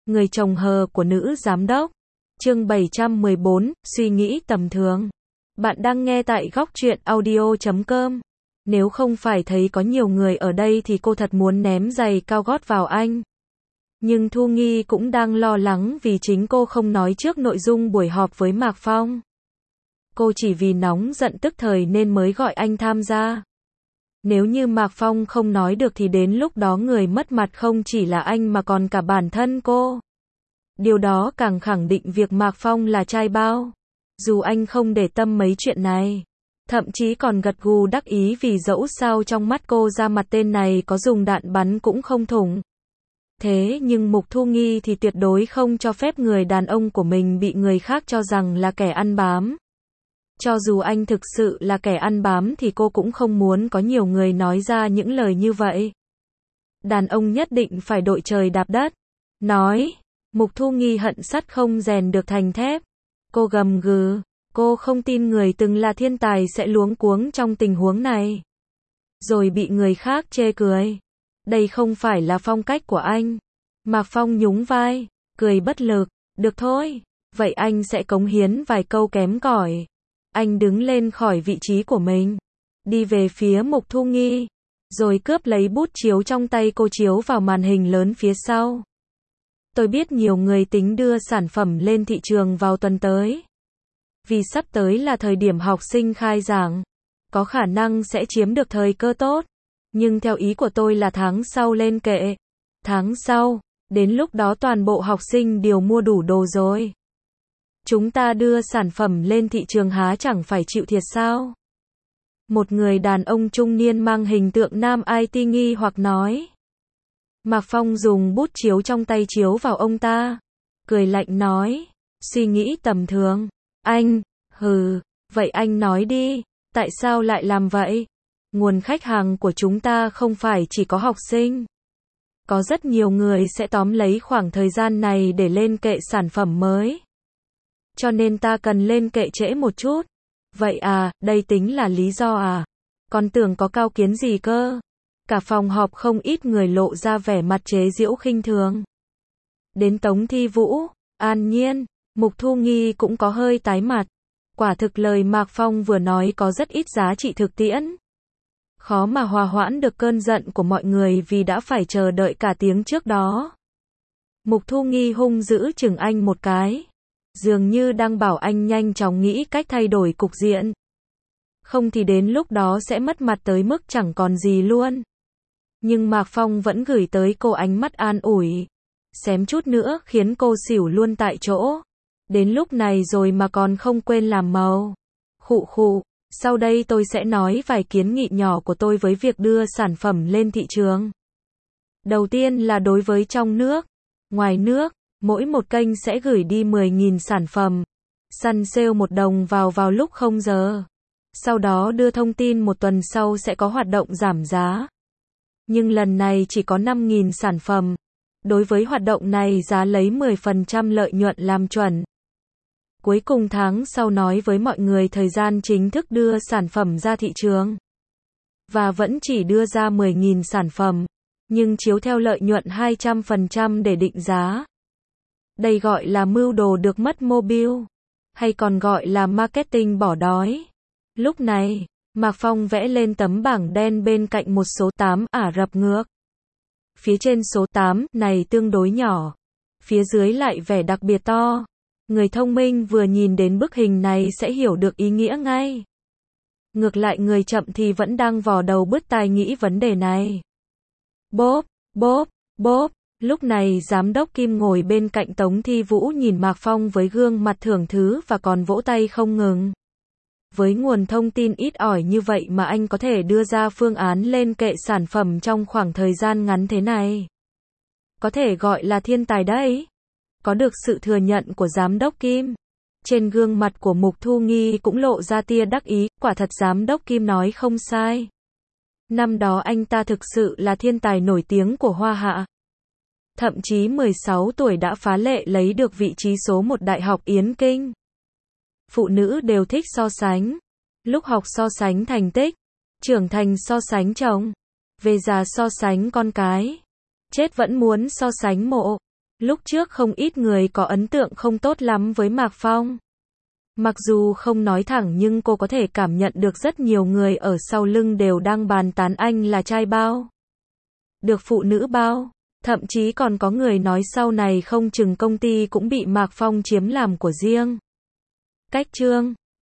Người chồng hờ của nữ giám đốc. Chương 714, suy nghĩ tầm thường. Bạn đang nghe tại góc truyện audio.com. Nếu không phải thấy có nhiều người ở đây thì cô thật muốn ném giày cao gót vào anh. Nhưng Thu Nghi cũng đang lo lắng vì chính cô không nói trước nội dung buổi họp với Mạc Phong. Cô chỉ vì nóng giận tức thời nên mới gọi anh tham gia. Nếu như Mạc Phong không nói được thì đến lúc đó người mất mặt không chỉ là anh mà còn cả bản thân cô. Điều đó càng khẳng định việc Mạc Phong là trai bao. Dù anh không để tâm mấy chuyện này, thậm chí còn gật gù đắc ý vì dẫu sao trong mắt cô ra mặt tên này có dùng đạn bắn cũng không thủng. Thế nhưng Mục Thu Nghi thì tuyệt đối không cho phép người đàn ông của mình bị người khác cho rằng là kẻ ăn bám. Cho dù anh thực sự là kẻ ăn bám thì cô cũng không muốn có nhiều người nói ra những lời như vậy. Đàn ông nhất định phải đội trời đạp đất. Nói, Mục Thu Nghi hận sắt không rèn được thành thép. Cô gầm gừ, cô không tin người từng là thiên tài sẽ luống cuống trong tình huống này. Rồi bị người khác chê cười. Đây không phải là phong cách của anh. Mạc Phong nhún vai, cười bất lực. Được thôi, vậy anh sẽ cống hiến vài câu kém cỏi. Anh đứng lên khỏi vị trí của mình, đi về phía Mục Thu Nghi, rồi cướp lấy bút chiếu trong tay cô chiếu vào màn hình lớn phía sau. Tôi biết nhiều người tính đưa sản phẩm lên thị trường vào tuần tới. Vì sắp tới là thời điểm học sinh khai giảng, có khả năng sẽ chiếm được thời cơ tốt. Nhưng theo ý của tôi là tháng sau lên kệ. Tháng sau, đến lúc đó toàn bộ học sinh đều mua đủ đồ rồi. Chúng ta đưa sản phẩm lên thị trường há chẳng phải chịu thiệt sao? Một người đàn ông trung niên mang hình tượng nam IT nghi hoặc nói. Mạc Phong dùng bút chiếu trong tay chiếu vào ông ta, cười lạnh nói, suy nghĩ tầm thường. Anh, vậy anh nói đi, tại sao lại làm vậy? Nguồn khách hàng của chúng ta không phải chỉ có học sinh. Có rất nhiều người sẽ tóm lấy khoảng thời gian này để lên kệ sản phẩm mới. Cho nên ta cần lên kệ trễ một chút. Vậy à, đây tính là lý do à? Con tưởng có cao kiến gì cơ? Cả phòng họp không ít người lộ ra vẻ mặt chế giễu khinh thường. Đến Tống Thi Vũ, An Nhiên, Mục Thu Nghi cũng có hơi tái mặt. Quả thực lời Mạc Phong vừa nói có rất ít giá trị thực tiễn. Khó mà hòa hoãn được cơn giận của mọi người vì đã phải chờ đợi cả tiếng trước đó. Mục Thu Nghi hung dữ chừng anh một cái. Dường như đang bảo anh nhanh chóng nghĩ cách thay đổi cục diện. Không thì đến lúc đó sẽ mất mặt tới mức chẳng còn gì luôn. Nhưng Mạc Phong vẫn gửi tới cô ánh mắt an ủi. Xém chút nữa khiến cô xỉu luôn tại chỗ. Đến lúc này rồi mà còn không quên làm màu. Khụ, sau đây tôi sẽ nói vài kiến nghị nhỏ của tôi với việc đưa sản phẩm lên thị trường. Đầu tiên là đối với trong nước, ngoài nước. Mỗi một kênh sẽ gửi đi 10.000 sản phẩm. Săn sale 1 đồng vào lúc 0 giờ. Sau đó đưa thông tin một tuần sau sẽ có hoạt động giảm giá. Nhưng lần này chỉ có 5.000 sản phẩm. Đối với hoạt động này giá lấy 10% lợi nhuận làm chuẩn. Cuối cùng tháng sau nói với mọi người thời gian chính thức đưa sản phẩm ra thị trường. Và vẫn chỉ đưa ra 10.000 sản phẩm. Nhưng chiếu theo lợi nhuận 200% để định giá. Đây gọi là mưu đồ được mất mobile, hay còn gọi là marketing bỏ đói. Lúc này, Mạc Phong vẽ lên tấm bảng đen bên cạnh một số 8 Ả Rập ngược. Phía trên số 8 này tương đối nhỏ, phía dưới lại vẻ đặc biệt to. Người thông minh vừa nhìn đến bức hình này sẽ hiểu được ý nghĩa ngay. Ngược lại người chậm thì vẫn đang vò đầu bứt tai nghĩ vấn đề này. Bốp. Lúc này giám đốc Kim ngồi bên cạnh Tống Thi Vũ nhìn Mạc Phong với gương mặt thưởng thứ và còn vỗ tay không ngừng. Với nguồn thông tin ít ỏi như vậy mà anh có thể đưa ra phương án lên kệ sản phẩm trong khoảng thời gian ngắn thế này. Có thể gọi là thiên tài đấy. Có được sự thừa nhận của giám đốc Kim. Trên gương mặt của Mục Thu Nghi cũng lộ ra tia đắc ý, quả thật giám đốc Kim nói không sai. Năm đó anh ta thực sự là thiên tài nổi tiếng của Hoa Hạ. Thậm chí 16 tuổi đã phá lệ lấy được vị trí số 1 Đại học Yến Kinh. Phụ nữ đều thích so sánh. Lúc học so sánh thành tích, trưởng thành so sánh chồng, về già so sánh con cái, chết vẫn muốn so sánh mộ. Lúc trước không ít người có ấn tượng không tốt lắm với Mạc Phong. Mặc dù không nói thẳng nhưng cô có thể cảm nhận được rất nhiều người ở sau lưng đều đang bàn tán anh là trai bao, được phụ nữ bao. Thậm chí còn có người nói sau này không chừng công ty cũng bị Mạc Phong chiếm làm của riêng. Cách chương